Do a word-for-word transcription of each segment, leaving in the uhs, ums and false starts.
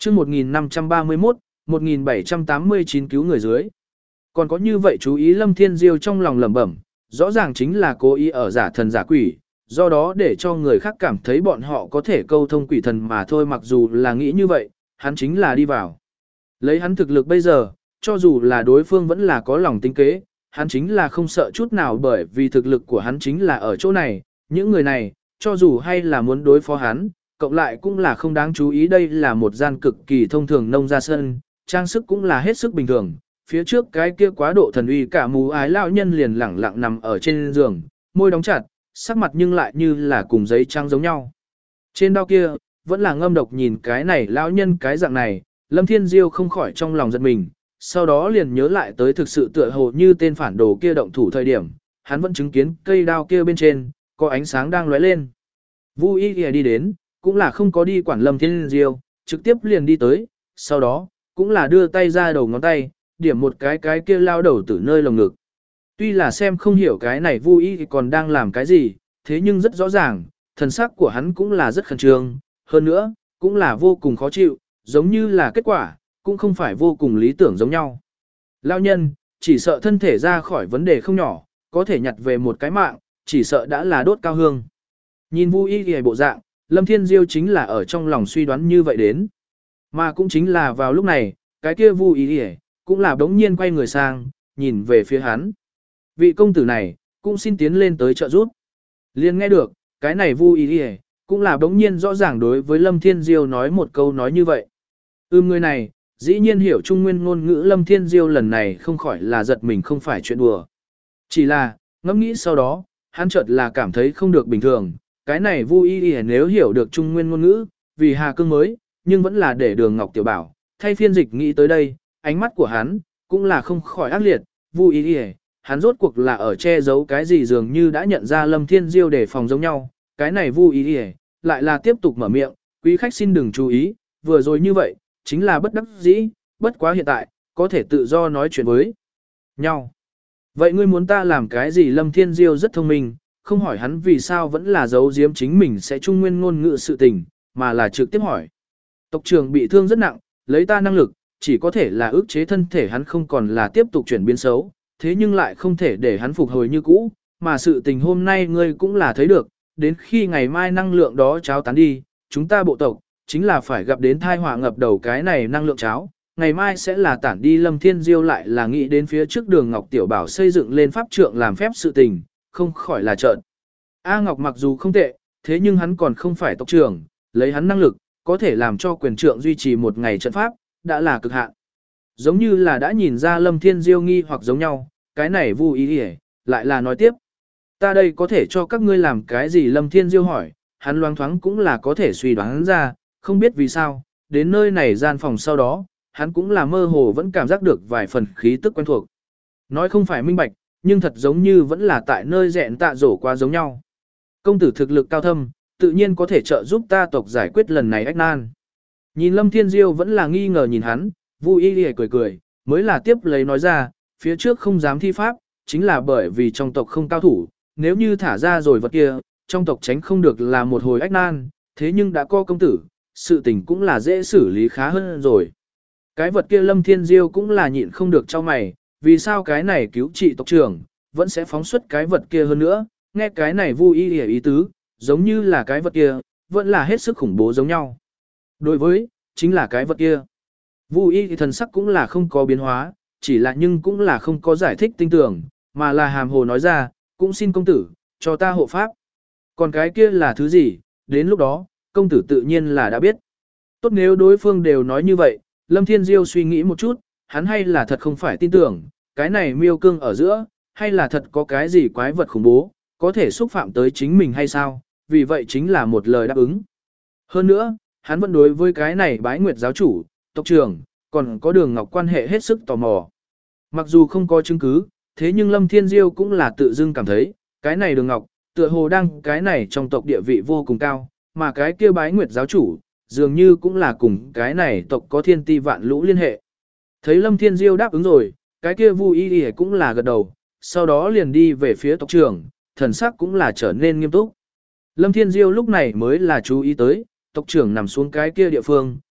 chương một nghìn năm trăm ba mươi mốt, một nghìn bảy trăm tám mươi chín cứu người dưới. Còn có như vậy chú ý Lâm Thiên Diêu trong lòng lẩm bẩm, rõ ràng chính là cố ý ở giả thần giả quỷ, do đó để cho người khác cảm thấy bọn họ có thể câu thông quỷ thần mà thôi, mặc dù là nghĩ như vậy, hắn chính là đi vào. Lấy hắn thực lực bây giờ, cho dù là đối phương vẫn là có lòng tính kế, hắn chính là không sợ chút nào, bởi vì thực lực của hắn chính là ở chỗ này, những người này, cho dù hay là muốn đối phó hắn, cộng lại cũng là không đáng chú ý. Đây là một gian cực kỳ thông thường nông gia sân, trang sức cũng là hết sức bình thường. Phía trước cái kia quá độ thần uy cả mù ái lão nhân liền lẳng lặng nằm ở trên giường, môi đóng chặt, sắc mặt nhưng lại như là cùng giấy trắng giống nhau. Trên đao kia, vẫn là ngâm độc. Nhìn cái này lão nhân cái dạng này, Lâm Thiên Diêu không khỏi trong lòng giật mình, sau đó liền nhớ lại tới thực sự tựa hồ như tên phản đồ kia động thủ thời điểm, hắn vẫn chứng kiến cây đao kia bên trên, có ánh sáng đang lóe lên. Vu Y Y đi đến, cũng là không có đi quản Lâm Thiên Diêu, trực tiếp liền đi tới, sau đó, cũng là đưa tay ra đầu ngón tay, điểm một cái cái kia lao đầu từ nơi lồng ngực. Tuy là xem không hiểu cái này Vu Y còn đang làm cái gì, thế nhưng rất rõ ràng, thần sắc của hắn cũng là rất khẩn trương, hơn nữa, cũng là vô cùng khó chịu, giống như là kết quả, cũng không phải vô cùng lý tưởng giống nhau. Lao nhân, chỉ sợ thân thể ra khỏi vấn đề không nhỏ, có thể nhặt về một cái mạng, chỉ sợ đã là đốt cao hương. Nhìn Vu Y Y bộ dạng, Lâm Thiên Diêu chính là ở trong lòng suy đoán như vậy đến. Mà cũng chính là vào lúc này, cái kia Vu Y Y cũng là đống nhiên quay người sang, nhìn về phía hắn. Vị công tử này, cũng xin tiến lên tới trợ giúp. Liền nghe được, cái này Vu Y Y cũng là đống nhiên rõ ràng đối với Lâm Thiên Diêu nói một câu nói như vậy. Ưm người này, dĩ nhiên hiểu trung nguyên ngôn ngữ. Lâm Thiên Diêu lần này không khỏi là giật mình, không phải chuyện đùa. Chỉ là, ngẫm nghĩ sau đó, hắn chợt là cảm thấy không được bình thường. Cái này Vu Y Y nếu hiểu được trung nguyên ngôn ngữ, vì Hà Cương mới, nhưng vẫn là để Đường Ngọc Tiểu Bảo thay phiên dịch nghĩ tới đây, ánh mắt của hắn cũng là không khỏi ác liệt. Vu Y Y, hắn rốt cuộc là ở che giấu cái gì, dường như đã nhận ra Lâm Thiên Diêu để phòng giống nhau. Cái này Vu Y Y lại là tiếp tục mở miệng, quý khách xin đừng chú ý, vừa rồi như vậy, chính là bất đắc dĩ, bất quá hiện tại, có thể tự do nói chuyện với nhau. Vậy ngươi muốn ta làm cái gì? Lâm Thiên Diêu rất thông minh, không hỏi hắn vì sao vẫn là giấu giếm chính mình sẽ trung nguyên ngôn ngữ sự tình, mà là trực tiếp hỏi. Tộc trưởng bị thương rất nặng, lấy ta năng lực, chỉ có thể là ức chế thân thể hắn không còn là tiếp tục chuyển biến xấu, thế nhưng lại không thể để hắn phục hồi như cũ, mà sự tình hôm nay ngươi cũng là thấy được, đến khi ngày mai năng lượng đó cháo tán đi, chúng ta bộ tộc chính là phải gặp đến thai họa ngập đầu. Cái này năng lượng cháo, ngày mai sẽ là tản đi. Lâm Thiên Diêu lại là nghĩ đến phía trước Đường Ngọc Tiểu Bảo xây dựng lên pháp trượng làm phép sự tình, không khỏi là trợn. A Ngọc mặc dù không tệ, thế nhưng hắn còn không phải tộc trưởng, lấy hắn năng lực, có thể làm cho quyền trượng duy trì một ngày trận pháp, đã là cực hạn. Giống như là đã nhìn ra Lâm Thiên Diêu nghi hoặc giống nhau, cái này Vu Y Y lại là nói tiếp. Ta đây có thể cho các ngươi làm cái gì? Lâm Thiên Diêu hỏi, hắn loáng thoáng cũng là có thể suy đoán ra, không biết vì sao, đến nơi này gian phòng sau đó, hắn cũng là mơ hồ vẫn cảm giác được vài phần khí tức quen thuộc. Nói không phải minh bạch, nhưng thật giống như vẫn là tại nơi dẹn tạ rổ qua giống nhau. Công tử thực lực cao thâm, tự nhiên có thể trợ giúp ta tộc giải quyết lần này ách nan. Nhìn Lâm Thiên Diêu vẫn là nghi ngờ nhìn hắn, Vu Y Y cười cười, mới là tiếp lấy nói ra, phía trước không dám thi pháp, chính là bởi vì trong tộc không cao thủ, nếu như thả ra rồi vật kia, trong tộc tránh không được là một hồi ách nan, thế nhưng đã có công tử, sự tình cũng là dễ xử lý khá hơn rồi. Cái vật kia Lâm Thiên Diêu cũng là nhịn không được cho mày, vì sao cái này cứu trị tộc trưởng, vẫn sẽ phóng xuất cái vật kia hơn nữa, nghe cái này Vu Y Y ý tứ, giống như là cái vật kia, vẫn là hết sức khủng bố giống nhau. Đối với, chính là cái vật kia. Vu Y thì thần sắc cũng là không có biến hóa, chỉ là nhưng cũng là không có giải thích tinh tưởng, mà là hàm hồ nói ra, cũng xin công tử, cho ta hộ pháp. Còn cái kia là thứ gì, đến lúc đó, công tử tự nhiên là đã biết. Tốt, nếu đối phương đều nói như vậy, Lâm Thiên Diêu suy nghĩ một chút, hắn hay là thật không phải tin tưởng, cái này miêu cương ở giữa, hay là thật có cái gì quái vật khủng bố, có thể xúc phạm tới chính mình hay sao, vì vậy chính là một lời đáp ứng. Hơn nữa, hắn vẫn đối với cái này Bái Nguyệt giáo chủ, tộc trưởng, còn có Đường Ngọc quan hệ hết sức tò mò. Mặc dù không có chứng cứ, thế nhưng Lâm Thiên Diêu cũng là tự dưng cảm thấy, cái này Đường Ngọc, tựa hồ đang cái này trong tộc địa vị vô cùng cao, mà cái kia Bái Nguyệt giáo chủ, dường như cũng là cùng cái này tộc có thiên ti vạn lũ liên hệ. Thấy Lâm Thiên Diêu đáp ứng rồi, cái kia Vu Y Y cũng là gật đầu, sau đó liền đi về phía tộc trưởng, thần sắc cũng là trở nên nghiêm túc. Lâm Thiên Diêu lúc này mới là chú ý tới, tộc trưởng nằm xuống cái kia địa phương,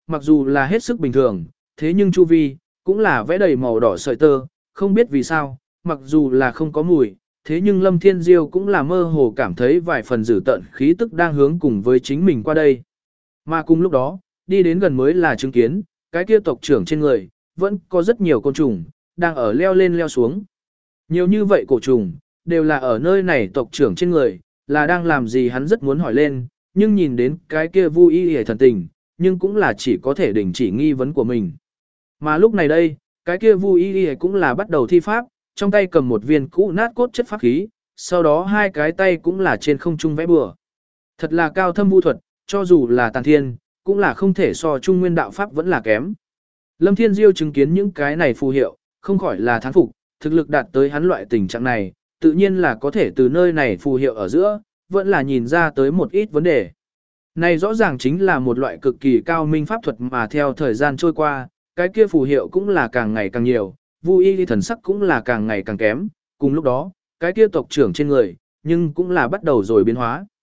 mặc dù là hết sức bình thường, thế nhưng chu vi, cũng là vẽ đầy màu đỏ sợi tơ, không biết vì sao, mặc dù là không có mùi, thế nhưng Lâm Thiên Diêu cũng là mơ hồ cảm thấy vài phần dữ tợn khí tức đang hướng cùng với chính mình qua đây. Mà cùng lúc đó, đi đến gần mới là chứng kiến, cái kia tộc trưởng trên người, vẫn có rất nhiều côn trùng, đang ở leo lên leo xuống. Nhiều như vậy cổ trùng, đều là ở nơi này tộc trưởng trên người, là đang làm gì hắn rất muốn hỏi lên, nhưng nhìn đến cái kia vui y hề thần tình, nhưng cũng là chỉ có thể đình chỉ nghi vấn của mình. Mà lúc này đây, cái kia vui y hề cũng là bắt đầu thi pháp, trong tay cầm một viên cũ nát cốt chất pháp khí, sau đó hai cái tay cũng là trên không trung vẽ bừa. Thật là cao thâm vu thuật, cho dù là tàn thiên, cũng là không thể so trung nguyên đạo pháp vẫn là kém. Lâm Thiên Diêu chứng kiến những cái này phù hiệu, không khỏi là thán phục, thực lực đạt tới hắn loại tình trạng này, tự nhiên là có thể từ nơi này phù hiệu ở giữa, vẫn là nhìn ra tới một ít vấn đề. Này rõ ràng chính là một loại cực kỳ cao minh pháp thuật mà theo thời gian trôi qua, cái kia phù hiệu cũng là càng ngày càng nhiều, Vu Y thần sắc cũng là càng ngày càng kém, cùng lúc đó, cái kia tộc trưởng trên người, nhưng cũng là bắt đầu rồi biến hóa.